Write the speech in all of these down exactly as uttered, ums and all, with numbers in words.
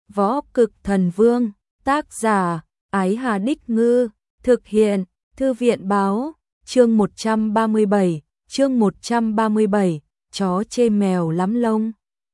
Võ Cực Thần Vương, tác giả, Ái Hà Đích Ngư, thực hiện, Thư viện Báo, chương một trăm ba mươi bảy, chương một trăm ba mươi bảy, chó chê mèo lắm lông.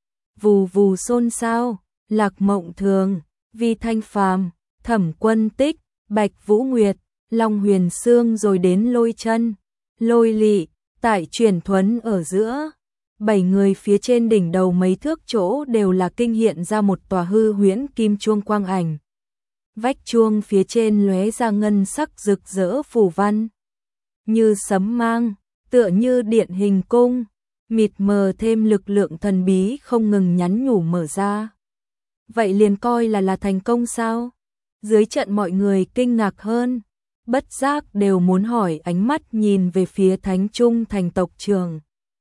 Vù vù xôn xao, Lạc Mộng Thường, Vi Thanh Phàm, Thẩm Quân Tích, Bạch Vũ Nguyệt, Long Huyền Sương rồi đến Lôi Chân, Lôi Lị, tại Chuyển Thuấn ở giữa. Bảy người phía trên đỉnh đầu mấy thước chỗ đều là kinh hiện ra một tòa hư huyễn kim chuông quang ảnh. Vách chuông phía trên lóe ra ngân sắc rực rỡ phù văn, như sấm mang, tựa như điện hình cung, mịt mờ thêm lực lượng thần bí không ngừng nhắn nhủ mở ra. Vậy liền coi là là thành công sao? Dưới trận mọi người kinh ngạc hơn, bất giác đều muốn hỏi, ánh mắt nhìn về phía Thánh Trung thành tộc trưởng.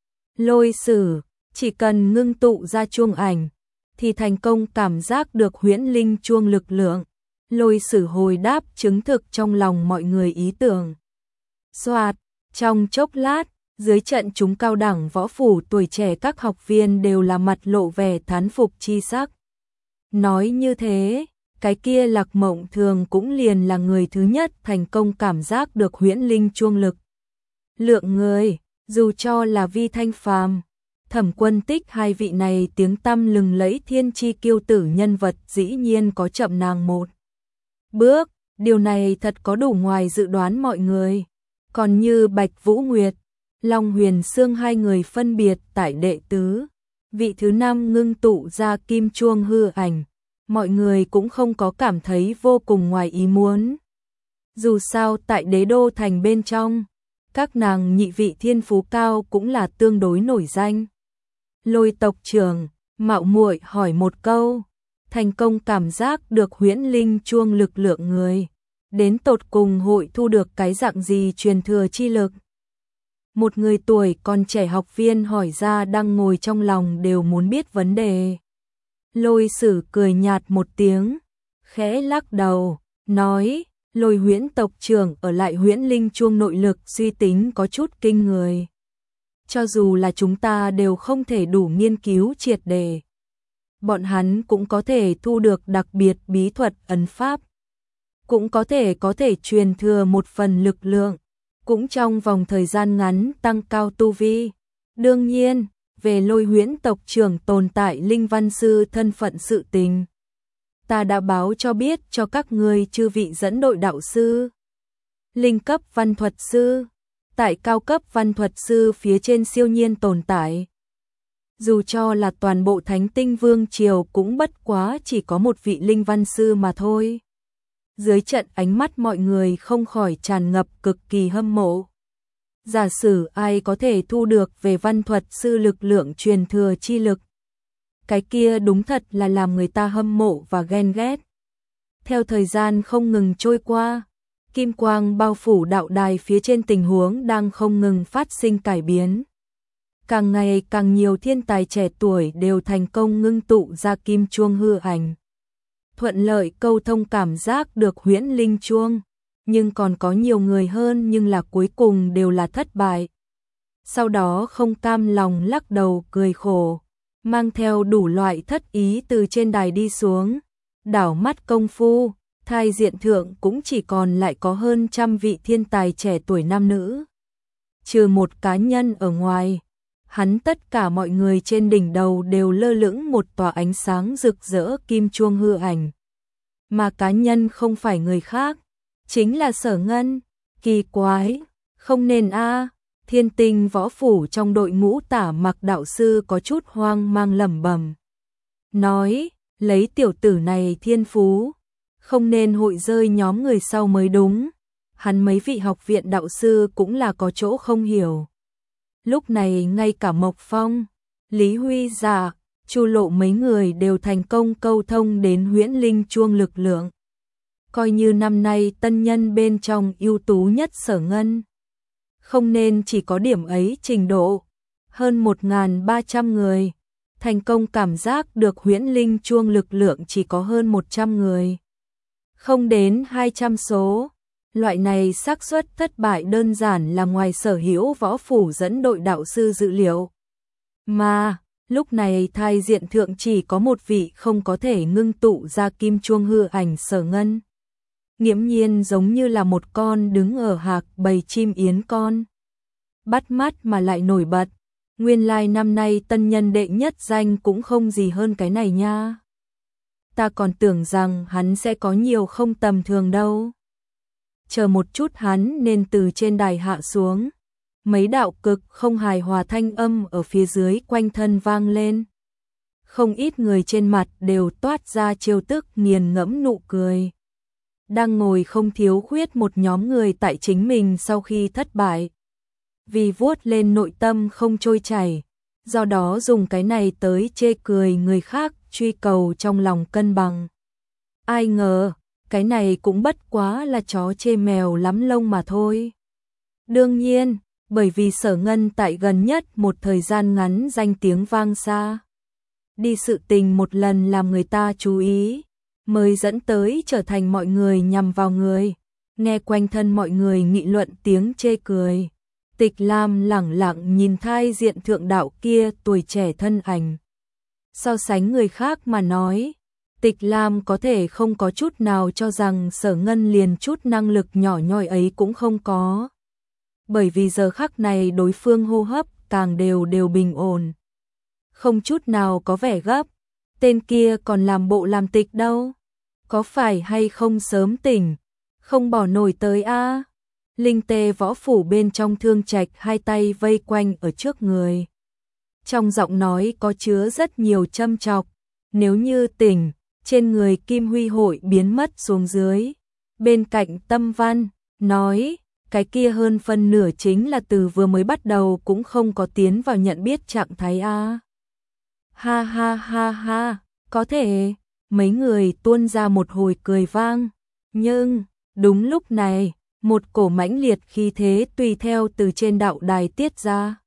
Lôi Sử, chỉ cần ngưng tụ ra chuông ảnh, thì thành công cảm giác được huyễn linh chuông lực lượng. Lôi Sử hồi đáp chứng thực trong lòng mọi người ý tưởng. Soạt, trong chốc lát, dưới trận chúng cao đẳng võ phủ tuổi trẻ các học viên đều là mặt lộ vẻ thán phục chi sắc. Nói như thế, cái kia Lạc Mộng Thường cũng liền là người thứ nhất thành công cảm giác được huyễn linh chuông lực lượng người. Dù cho là Vi Thanh Phàm, Thẩm Quân Tích, hai vị này tiếng tăm lừng lẫy thiên chi kiêu tử nhân vật dĩ nhiên có chậm nàng một bước, điều này thật có đủ ngoài dự đoán mọi người. Còn như Bạch Vũ Nguyệt, Long Huyền Sương hai người phân biệt tại đệ tứ, vị thứ năm ngưng tụ ra kim chuông hư ảnh, mọi người cũng không có cảm thấy vô cùng ngoài ý muốn. Dù sao tại đế đô thành bên trong, các nàng nhị vị thiên phú cao cũng là tương đối nổi danh. Lôi tộc trưởng, mạo muội hỏi một câu, thành công cảm giác được huyễn linh chuông lực lượng người, đến tột cùng hội thu được cái dạng gì truyền thừa chi lực? Một người tuổi còn trẻ học viên hỏi ra, đang ngồi trong lòng đều muốn biết vấn đề. Lôi Sử cười nhạt một tiếng, khẽ lắc đầu, nói: Lôi huyễn tộc trưởng ở lại huyễn linh chuông nội lực suy tính có chút kinh người. Cho dù là chúng ta đều không thể đủ nghiên cứu triệt đề, bọn hắn cũng có thể thu được đặc biệt bí thuật ấn pháp, cũng có thể có thể truyền thừa một phần lực lượng, cũng trong vòng thời gian ngắn tăng cao tu vi. Đương nhiên, về Lôi huyễn tộc trưởng tồn tại linh văn sư thân phận sự tình, ta đã báo cho biết cho các ngươi chư vị dẫn đội đạo sư, linh cấp văn thuật sư, tại cao cấp văn thuật sư phía trên siêu nhiên tồn tại. Dù cho là toàn bộ Thánh Tinh Vương triều cũng bất quá chỉ có một vị linh văn sư mà thôi. Dưới trận ánh mắt mọi người không khỏi tràn ngập cực kỳ hâm mộ. Giả sử ai có thể thu được về văn thuật sư lực lượng truyền thừa chi lực, cái kia đúng thật là làm người ta hâm mộ và ghen ghét. Theo thời gian không ngừng trôi qua, kim quang bao phủ đạo đài phía trên tình huống đang không ngừng phát sinh cải biến. Càng ngày càng nhiều thiên tài trẻ tuổi đều thành công ngưng tụ ra kim chuông hư ảnh, thuận lợi câu thông cảm giác được huyễn linh chuông, nhưng còn có nhiều người hơn nhưng là cuối cùng đều là thất bại. Sau đó không cam lòng lắc đầu cười khổ, mang theo đủ loại thất ý từ trên đài đi xuống. Đảo mắt công phu, thai diện thượng cũng chỉ còn lại có hơn trăm vị thiên tài trẻ tuổi nam nữ. Trừ một cá nhân ở ngoài, hắn tất cả mọi người trên đỉnh đầu đều lơ lửng một tòa ánh sáng rực rỡ kim chuông hư ảnh. Mà cá nhân không phải người khác, chính là Sở Ngân. Kỳ quái, không nên a. Thiên Tinh võ phủ trong đội ngũ Tả Mặc đạo sư có chút hoang mang lẩm bẩm, nói: lấy tiểu tử này thiên phú, không nên hội rơi nhóm người sau mới đúng. Hắn mấy vị học viện đạo sư cũng là có chỗ không hiểu. Lúc này ngay cả Mộc Phong, Lý Huy Dạ, Chu Lộ mấy người đều thành công câu thông đến huyễn linh chuông lực lượng. Coi như năm nay tân nhân bên trong ưu tú nhất Sở Ngân, không nên chỉ có điểm ấy trình độ. Hơn một nghìn ba trăm người thành công cảm giác được huyễn linh chuông lực lượng chỉ có hơn một trăm người, không đến hai trăm số. Loại này xác suất thất bại đơn giản là ngoài sở hữu võ phủ dẫn đội đạo sư dự liệu. Mà, Lúc này thai diện thượng chỉ có một vị không có thể ngưng tụ ra kim chuông hư ảnh Sở Ngân. Nghiễm nhiên giống như là một con đứng ở hạc bầy chim yến con. Bắt mắt mà lại nổi bật. Nguyên lai năm nay tân nhân đệ nhất danh cũng không gì hơn cái này nha. Ta còn tưởng rằng hắn sẽ có nhiều không tầm thường đâu. Chờ một chút, hắn nên từ trên đài hạ xuống. Mấy đạo cực không hài hòa thanh âm ở phía dưới quanh thân vang lên. Không ít người trên mặt đều toát ra trêu tức nghiền ngẫm nụ cười. Đang ngồi không thiếu khuyết một nhóm người tại chính mình sau khi thất bại. Vì vuốt lên nội tâm không trôi chảy, do đó dùng cái này tới chê cười người khác, truy cầu trong lòng cân bằng. Ai ngờ, cái này cũng bất quá là chó chê mèo lắm lông mà thôi. Đương nhiên, bởi vì Sở Ngân tại gần nhất một thời gian ngắn danh tiếng vang xa. Đi sự tình một lần làm người ta chú ý, mới dẫn tới trở thành mọi người nhằm vào người. Nghe quanh thân mọi người nghị luận tiếng chê cười. Tịch Lam lẳng lặng nhìn thai diện thượng đạo kia tuổi trẻ thân ảnh. So sánh người khác mà nói, Tịch Lam có thể không có chút nào cho rằng Sở Ngân liền chút năng lực nhỏ nhoi ấy cũng không có. Bởi vì giờ khắc này đối phương hô hấp càng đều đều bình ổn. Không chút nào có vẻ gấp, tên kia còn làm bộ làm tịch đâu. Có phải hay không sớm tỉnh, không bỏ nổi tới a? Linh tê võ phủ bên trong Thương Trạch hai tay vây quanh ở trước người. Trong giọng nói có chứa rất nhiều châm chọc. Nếu như tỉnh, trên người Kim Huy hội biến mất xuống dưới. Bên cạnh Tâm Văn, nói, cái kia hơn phân nửa chính là từ vừa mới bắt đầu cũng không có tiến vào nhận biết trạng thái a. Ha ha ha ha, có thể, mấy người tuôn ra một hồi cười vang. Nhưng, đúng lúc này, một cổ mãnh liệt khí thế tùy theo từ trên đạo đài tiết ra.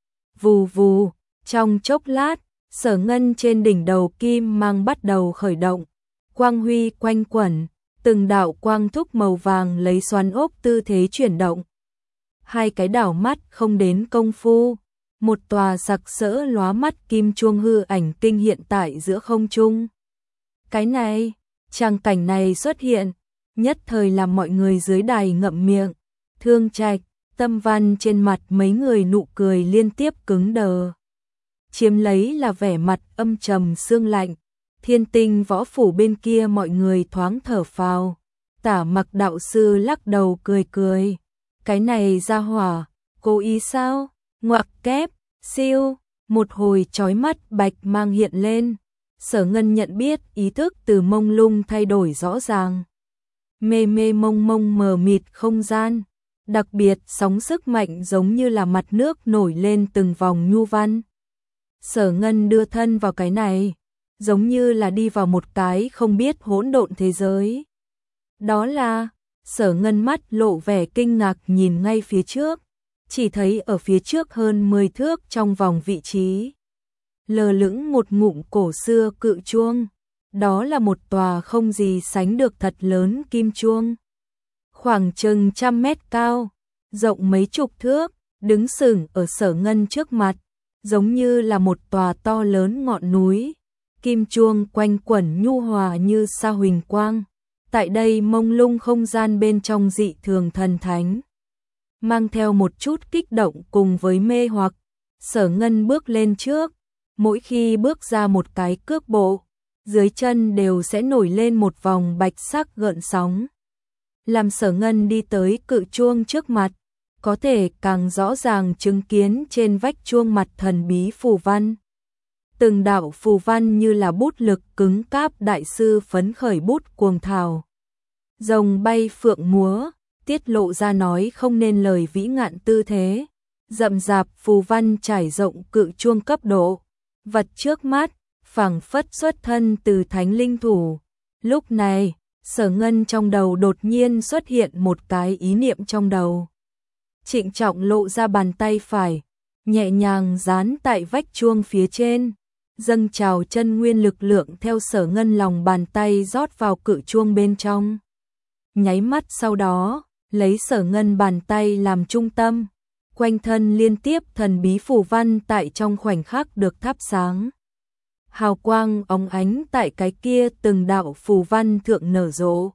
Vù vù, trong chốc lát, Sở Ngân trên đỉnh đầu kim mang bắt đầu khởi động. Quang huy quanh quẩn, từng đạo quang thúc màu vàng lấy xoắn ốc tư thế chuyển động. Hai cái đảo mắt không đến công phu, một tòa sặc sỡ lóa mắt kim chuông hư ảnh kinh hiện tại giữa không trung. Cái này, tràng cảnh này xuất hiện, nhất thời làm mọi người dưới đài ngậm miệng. Thương Trạch, Tâm Văn trên mặt mấy người nụ cười liên tiếp cứng đờ. Chiếm lấy là vẻ mặt âm trầm sương lạnh. Thiên Tinh võ phủ bên kia mọi người thoáng thở phào. Tả Mặc đạo sư lắc đầu cười cười. Cái này ra hỏa, cố ý sao? Ngoặc kép, siêu, một hồi chói mắt bạch mang hiện lên. Sở Ngân nhận biết ý thức từ mông lung thay đổi rõ ràng. Mê mê mông mông mờ mịt không gian. Đặc biệt sóng sức mạnh giống như là mặt nước nổi lên từng vòng nhu văn. Sở Ngân đưa thân vào cái này, giống như là đi vào một cái không biết hỗn độn thế giới. Đó là, Sở Ngân mắt lộ vẻ kinh ngạc nhìn ngay phía trước, chỉ thấy ở phía trước hơn mười thước trong vòng vị trí. Lờ lững một ngụm cổ xưa cự chuông, đó là một tòa không gì sánh được thật lớn kim chuông. Khoảng chừng trăm mét cao, rộng mấy chục thước, đứng sừng ở Sở Ngân trước mặt, giống như là một tòa to lớn ngọn núi. Kim chuông quanh quẩn nhu hòa như sao huỳnh quang. Tại đây mông lung không gian bên trong dị thường thần thánh. Mang theo một chút kích động cùng với mê hoặc, Sở Ngân bước lên trước. Mỗi khi bước ra một cái cước bộ, dưới chân đều sẽ nổi lên một vòng bạch sắc gợn sóng. Làm Sở Ngân đi tới cự chuông trước mặt, có thể càng rõ ràng chứng kiến trên vách chuông mặt thần bí phù văn. Từng đạo phù văn như là bút lực cứng cáp đại sư phấn khởi bút cuồng thảo. Rồng bay phượng múa, tiết lộ ra nói không nên lời vĩ ngạn tư thế. Rậm rạp phù văn trải rộng cự chuông cấp độ. Vật trước mắt, phảng phất xuất thân từ thánh linh thủ. Lúc này, Sở Ngân trong đầu đột nhiên xuất hiện một cái ý niệm trong đầu. Trịnh trọng lộ ra bàn tay phải, nhẹ nhàng dán tại vách chuông phía trên. Dâng trào chân nguyên lực lượng theo Sở Ngân lòng bàn tay rót vào cự chuông bên trong. Nháy mắt sau đó, lấy Sở Ngân bàn tay làm trung tâm, quanh thân liên tiếp thần bí phù văn tại trong khoảnh khắc được thắp sáng. Hào quang óng ánh tại cái kia từng đạo phù văn thượng nở rộ.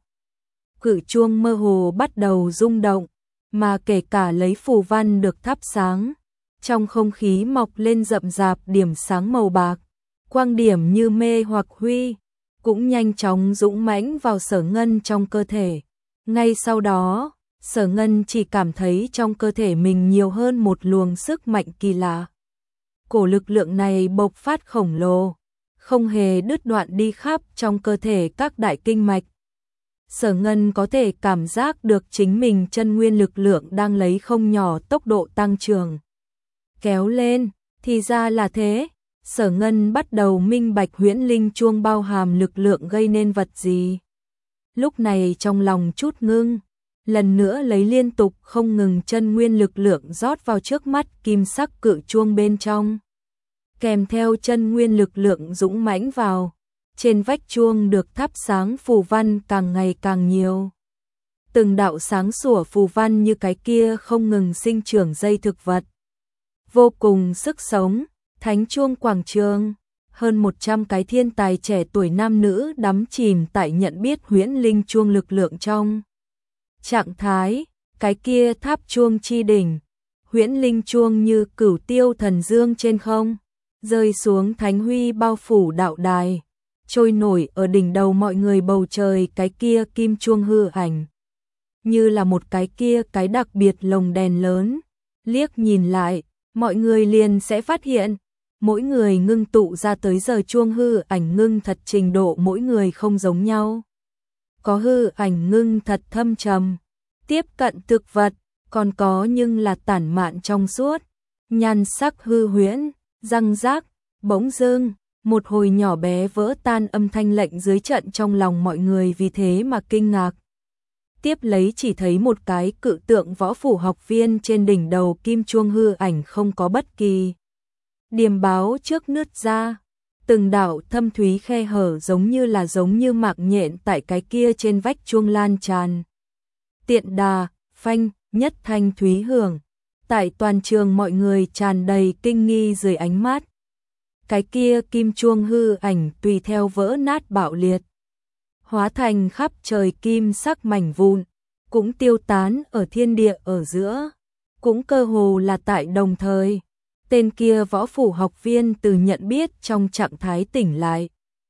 Cự chuông mơ hồ bắt đầu rung động, mà kể cả lấy phù văn được thắp sáng, trong không khí mọc lên rậm rạp điểm sáng màu bạc, quang điểm như mê hoặc huy, cũng nhanh chóng dũng mãnh vào Sở Ngân trong cơ thể. Ngay sau đó, Sở Ngân chỉ cảm thấy trong cơ thể mình nhiều hơn một luồng sức mạnh kỳ lạ. Cổ lực lượng này bộc phát khổng lồ, không hề đứt đoạn đi khắp trong cơ thể các đại kinh mạch. Sở Ngân có thể cảm giác được chính mình chân nguyên lực lượng đang lấy không nhỏ tốc độ tăng trưởng. Kéo lên, thì ra là thế. Sở Ngân bắt đầu minh bạch huyễn linh chuông bao hàm lực lượng gây nên vật gì. Lúc này trong lòng chút ngưng, lần nữa lấy liên tục không ngừng chân nguyên lực lượng rót vào trước mắt kim sắc cự chuông bên trong. Kèm theo chân nguyên lực lượng dũng mãnh vào, trên vách chuông được thắp sáng phù văn càng ngày càng nhiều. Từng đạo sáng sủa phù văn như cái kia không ngừng sinh trưởng dây thực vật. Vô cùng sức sống, thánh chuông quảng trường, hơn một trăm cái thiên tài trẻ tuổi nam nữ đắm chìm tại nhận biết huyễn linh chuông lực lượng trong. Trạng thái, cái kia tháp chuông chi đỉnh, huyễn linh chuông như cửu tiêu thần dương trên không, rơi xuống thánh huy bao phủ đạo đài, trôi nổi ở đỉnh đầu mọi người bầu trời cái kia kim chuông hư ảnh. Như là một cái kia cái đặc biệt lồng đèn lớn, liếc nhìn lại, mọi người liền sẽ phát hiện, mỗi người ngưng tụ ra tới giờ chuông hư ảnh ngưng thật trình độ mỗi người không giống nhau. Có hư ảnh ngưng thật thâm trầm, tiếp cận thực vật, còn có nhưng là tản mạn trong suốt, nhan sắc hư huyễn, răng rác, bỗng dưng, một hồi nhỏ bé vỡ tan âm thanh lệnh dưới trận trong lòng mọi người vì thế mà kinh ngạc. Tiếp lấy chỉ thấy một cái cự tượng võ phủ học viên trên đỉnh đầu kim chuông hư ảnh không có bất kỳ điểm báo trước nứt ra, từng đạo thâm thúy khe hở giống như là giống như mạc nhện tại cái kia trên vách chuông lan tràn. Tiện đà, phanh, nhất thanh thúy hưởng, tại toàn trường mọi người tràn đầy kinh nghi dưới ánh mắt. Cái kia kim chuông hư ảnh tùy theo vỡ nát bạo liệt, hóa thành khắp trời kim sắc mảnh vụn, cũng tiêu tán ở thiên địa ở giữa, cũng cơ hồ là tại đồng thời. Tên kia võ phủ học viên từ nhận biết trong trạng thái tỉnh lại,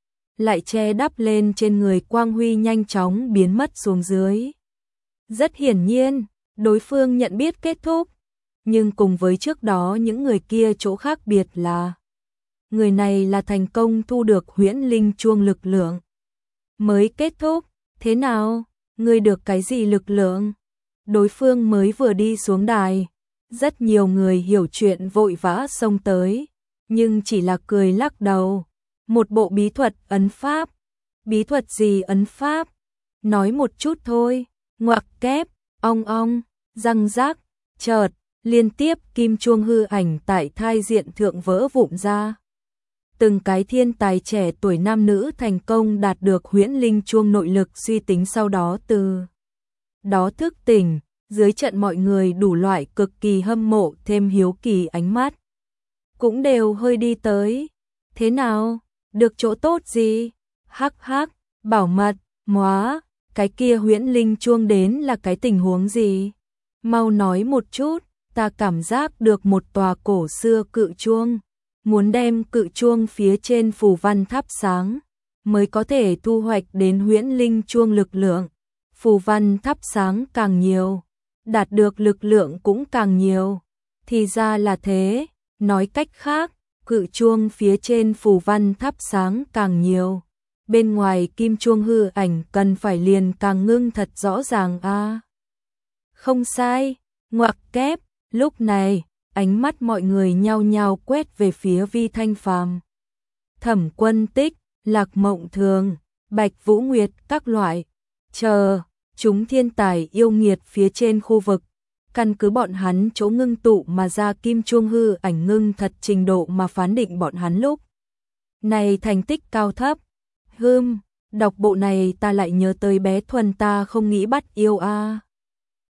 lại che đắp lên trên người quang huy nhanh chóng biến mất xuống dưới. Rất hiển nhiên, đối phương nhận biết kết thúc, nhưng cùng với trước đó những người kia chỗ khác biệt là người này là thành công thu được huyễn linh chuông lực lượng. Mới kết thúc, thế nào, ngươi được cái gì lực lượng? Đối phương mới vừa đi xuống đài, rất nhiều người hiểu chuyện vội vã xông tới, nhưng chỉ là cười lắc đầu. Một bộ bí thuật ấn pháp. Bí thuật gì ấn pháp? Nói một chút thôi. Ngoặc kép, ong ong, răng rác, chợt, liên tiếp kim chuông hư ảnh tại thai diện thượng vỡ vụn ra. Từng cái thiên tài trẻ tuổi nam nữ thành công đạt được huyễn linh chuông nội lực suy tính sau đó từ đó thức tỉnh, dưới trận mọi người đủ loại cực kỳ hâm mộ thêm hiếu kỳ ánh mắt. Cũng đều hơi đi tới. Thế nào? Được chỗ tốt gì? Hắc hắc, bảo mật, móa, cái kia huyễn linh chuông đến là cái tình huống gì? Mau nói một chút, ta cảm giác được một tòa cổ xưa cự chuông. Muốn đem cự chuông phía trên phù văn thắp sáng, mới có thể thu hoạch đến huyễn linh chuông lực lượng. Phù văn thắp sáng càng nhiều, đạt được lực lượng cũng càng nhiều. Thì ra là thế, nói cách khác, cự chuông phía trên phù văn thắp sáng càng nhiều, bên ngoài kim chuông hư ảnh cần phải liền càng ngưng thật rõ ràng a. À. Không sai, ngoặc kép, lúc này, ánh mắt mọi người nhao nhao quét về phía Vi Thanh Phàm. Thẩm Quân Tích, Lạc Mộng Thường, Bạch Vũ Nguyệt các loại, chờ, chúng thiên tài yêu nghiệt phía trên khu vực, căn cứ bọn hắn chỗ ngưng tụ mà ra kim chuông hư ảnh ngưng thật trình độ mà phán định bọn hắn lúc này thành tích cao thấp. Hừm, đọc bộ này ta lại nhớ tới bé Thuần ta không nghĩ bắt yêu a. À.